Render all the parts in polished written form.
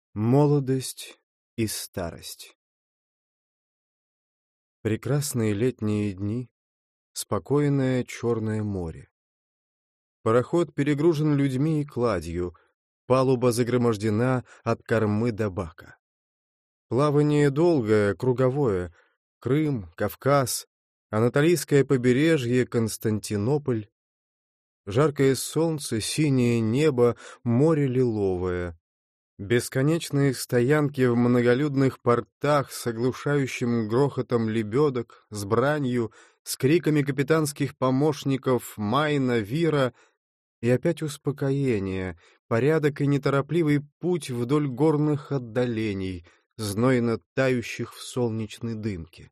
Молодость и старость. Прекрасные летние дни, спокойное Черное море. Пароход перегружен людьми и кладью, палуба загромождена от кормы до бака. Плавание долгое, круговое, Крым, Кавказ, Анатолийское побережье, Константинополь. Жаркое солнце, синее небо, море лиловое. Бесконечные стоянки в многолюдных портах с оглушающим грохотом лебедок, с бранью, с криками капитанских помощников Майна, Вира, и опять успокоение, порядок и неторопливый путь вдоль горных отдалений, знойно тающих в солнечной дымке.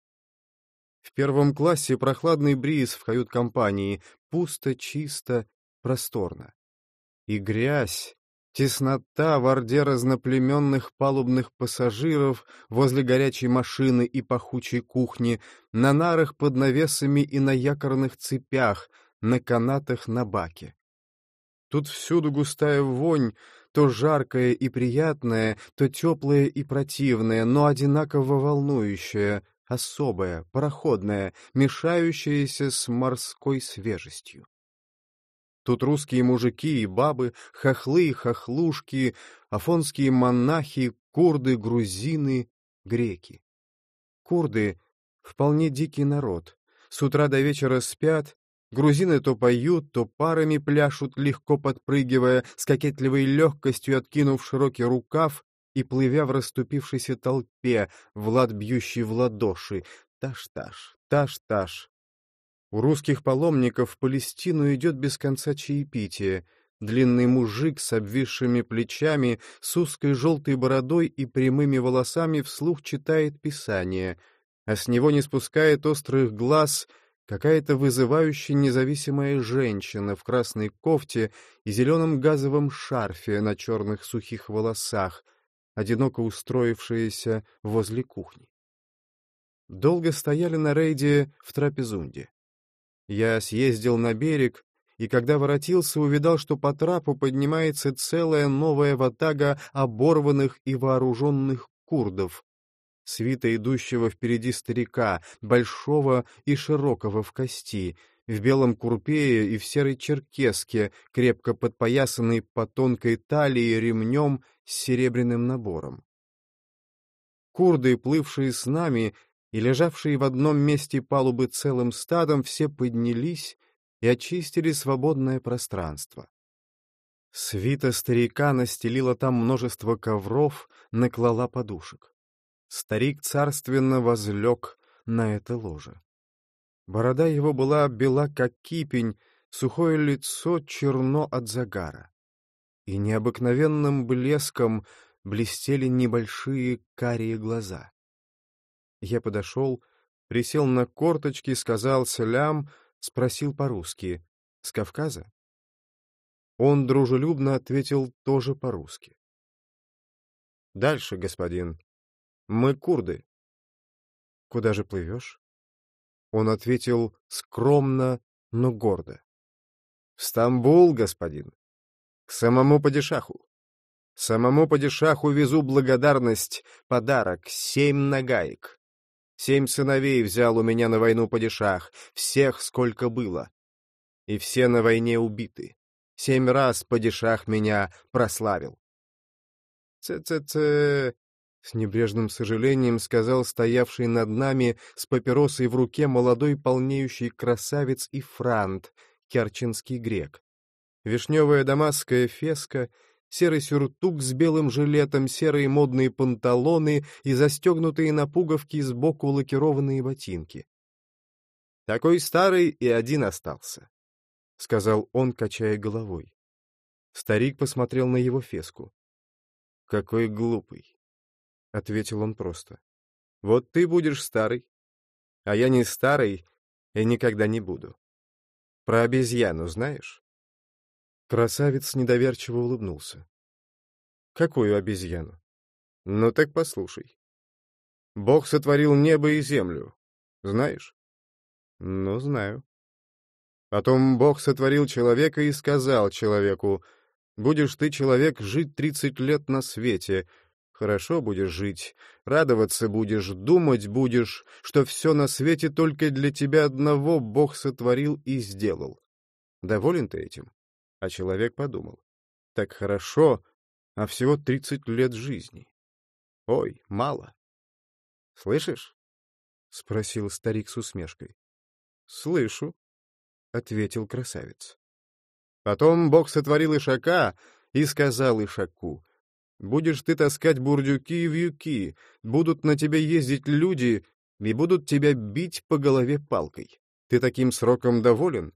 В первом классе прохладный бриз в кают-компании, пусто, чисто, просторно. И грязь, теснота в орде разноплеменных палубных пассажиров возле горячей машины и пахучей кухни, на нарах под навесами и на якорных цепях, на канатах на баке. Тут всюду густая вонь, то жаркая и приятная, то теплая и противная, но одинаково волнующая, особая, пароходная, мешающаяся с морской свежестью. Тут русские мужики и бабы, хохлы и хохлушки, афонские монахи, курды, грузины, греки. Курды — вполне дикий народ. С утра до вечера спят, грузины то поют, то парами пляшут, легко подпрыгивая, с кокетливой легкостью откинув широкий рукав и плывя в расступившейся толпе, в лад бьющий в ладоши. Таш-таш, таш-таш. У русских паломников в Палестину идет без конца чаепитие. Длинный мужик с обвисшими плечами, с узкой желтой бородой и прямыми волосами вслух читает Писание, а с него не спускает острых глаз какая-то вызывающая независимая женщина в красной кофте и зеленом газовом шарфе на черных сухих волосах, одиноко устроившаяся возле кухни. Долго стояли на рейде в Трапезунде. Я съездил на берег, и когда воротился, увидал, что по трапу поднимается целая новая ватага оборванных и вооруженных курдов, свита идущего впереди старика, большого и широкого в кости, в белом курпее и в серой черкеске, крепко подпоясанной по тонкой талии ремнем с серебряным набором. Курды, плывшие с нами, и лежавшие в одном месте палубы целым стадом, все поднялись и очистили свободное пространство. Свита старика настелила там множество ковров, наклала подушек. Старик царственно возлег на это ложе. Борода его была бела, как кипень, сухое лицо черно от загара. И необыкновенным блеском блестели небольшие карие глаза. Я подошел, присел на корточки, сказал «салям», спросил по-русски «С Кавказа?». Он дружелюбно ответил тоже по-русски. «Дальше, господин. Мы курды». «Куда же плывешь?» Он ответил скромно, но гордо. «В Стамбул, господин. К самому падишаху. Самому падишаху везу благодарность, подарок, 7 нагаек. 7 сыновей взял у меня на войну падишах, всех сколько было. И все на войне убиты. 7 раз падишах меня прославил». «Ц-ц-ц...» — с небрежным сожалением сказал стоявший над нами с папиросой в руке молодой полнеющий красавец и франт, керченский грек. Вишневая дамасская феска, серый сюртук с белым жилетом, серые модные панталоны и застегнутые на пуговки сбоку лакированные ботинки. «Такой старый и один остался», — сказал он, качая головой. Старик посмотрел на его феску. «Какой глупый», — ответил он просто. «Вот ты будешь старый, а я не старый и никогда не буду. Про обезьяну знаешь?» Красавец недоверчиво улыбнулся. «Какую обезьяну?» «Ну так послушай. Бог сотворил небо и землю. Знаешь?» «Ну, знаю». Потом Бог сотворил человека и сказал человеку: Будешь ты, человек, жить 30 лет на свете. Хорошо будешь жить, радоваться будешь, думать будешь, что все на свете только для тебя одного Бог сотворил и сделал. Доволен ты этим? А человек подумал: так хорошо, а всего 30 лет жизни. Ой, мало. — Слышишь? — спросил старик с усмешкой. — Слышу, — ответил красавец. Потом Бог сотворил Ишака и сказал Ишаку: будешь ты таскать бурдюки и вьюки, будут на тебе ездить люди и будут тебя бить по голове палкой. Ты таким сроком доволен?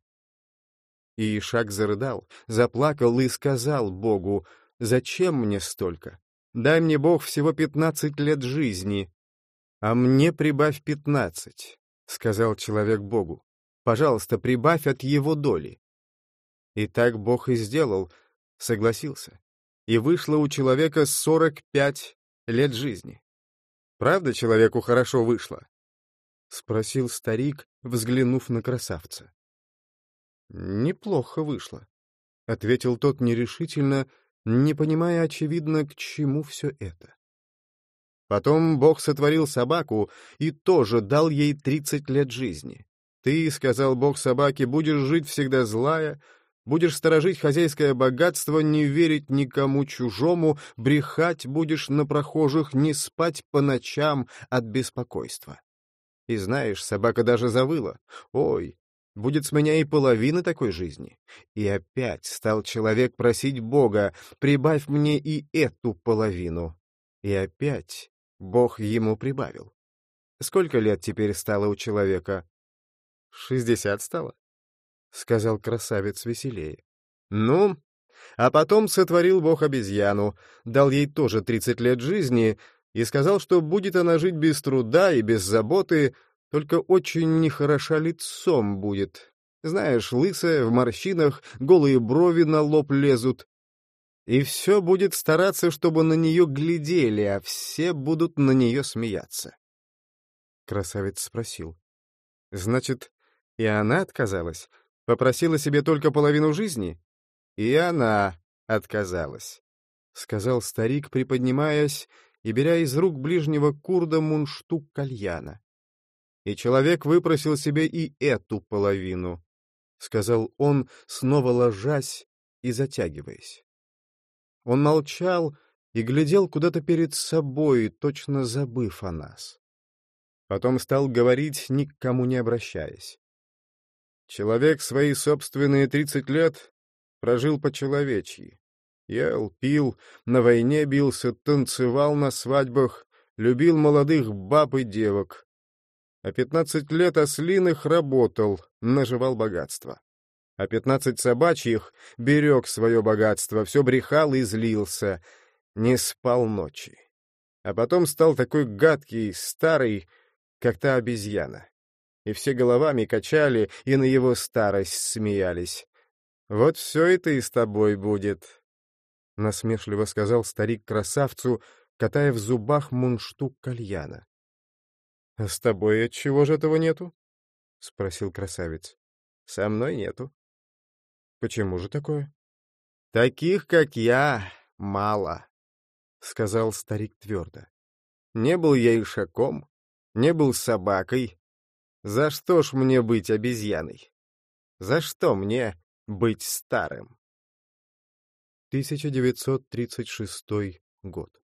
И Ишак зарыдал, заплакал и сказал Богу: зачем мне столько? Дай мне, Бог, всего 15 лет жизни. А мне прибавь 15, сказал человек Богу. Пожалуйста, прибавь от его доли. И так Бог и сделал, согласился. И вышло у человека 45 лет жизни. Правда, человеку хорошо вышло? — спросил старик, взглянув на красавца. — Неплохо вышло, — ответил тот нерешительно, не понимая, очевидно, к чему все это. Потом Бог сотворил собаку и тоже дал ей 30 лет жизни. Ты, — сказал Бог собаке, — будешь жить всегда злая, будешь сторожить хозяйское богатство, не верить никому чужому, брехать будешь на прохожих, не спать по ночам от беспокойства. И знаешь, собака даже завыла: ой, будет с меня и половина такой жизни. И опять стал человек просить Бога: прибавь мне и эту половину. И опять Бог ему прибавил. Сколько лет теперь стало у человека? 60 стало, — сказал красавец веселее. Ну, а потом сотворил Бог обезьяну, дал ей тоже 30 лет жизни и сказал, что будет она жить без труда и без заботы, только очень нехороша лицом будет. Знаешь, лысая, в морщинах, голые брови на лоб лезут. И все будет стараться, чтобы на нее глядели, а все будут на нее смеяться. Красавец спросил: значит, и она отказалась? Попросила себе только половину жизни? И она отказалась, — сказал старик, приподнимаясь и беря из рук ближнего курда мундштук кальяна. И человек выпросил себе и эту половину, — сказал он, снова ложась и затягиваясь. Он молчал и глядел куда-то перед собой, точно забыв о нас. Потом стал говорить, ни к кому не обращаясь. Человек свои собственные 30 лет прожил по-человечьи. Ел, пил, на войне бился, танцевал на свадьбах, любил молодых баб и девок. А 15 лет ослиных работал, наживал богатство. А 15 собачьих берег свое богатство, все брехал и злился, не спал ночи. А потом стал такой гадкий, старый, как та обезьяна. И все головами качали, и на его старость смеялись. Вот все это и с тобой будет, — насмешливо сказал старик красавцу, катая в зубах мундштук кальяна. — А с тобой отчего же этого нету? — спросил красавец. — Со мной нету. — Почему же такое? — Таких, как я, мало, — сказал старик твердо. Не был я ишаком, не был собакой. За что ж мне быть обезьяной? За что мне быть старым? 1936 год.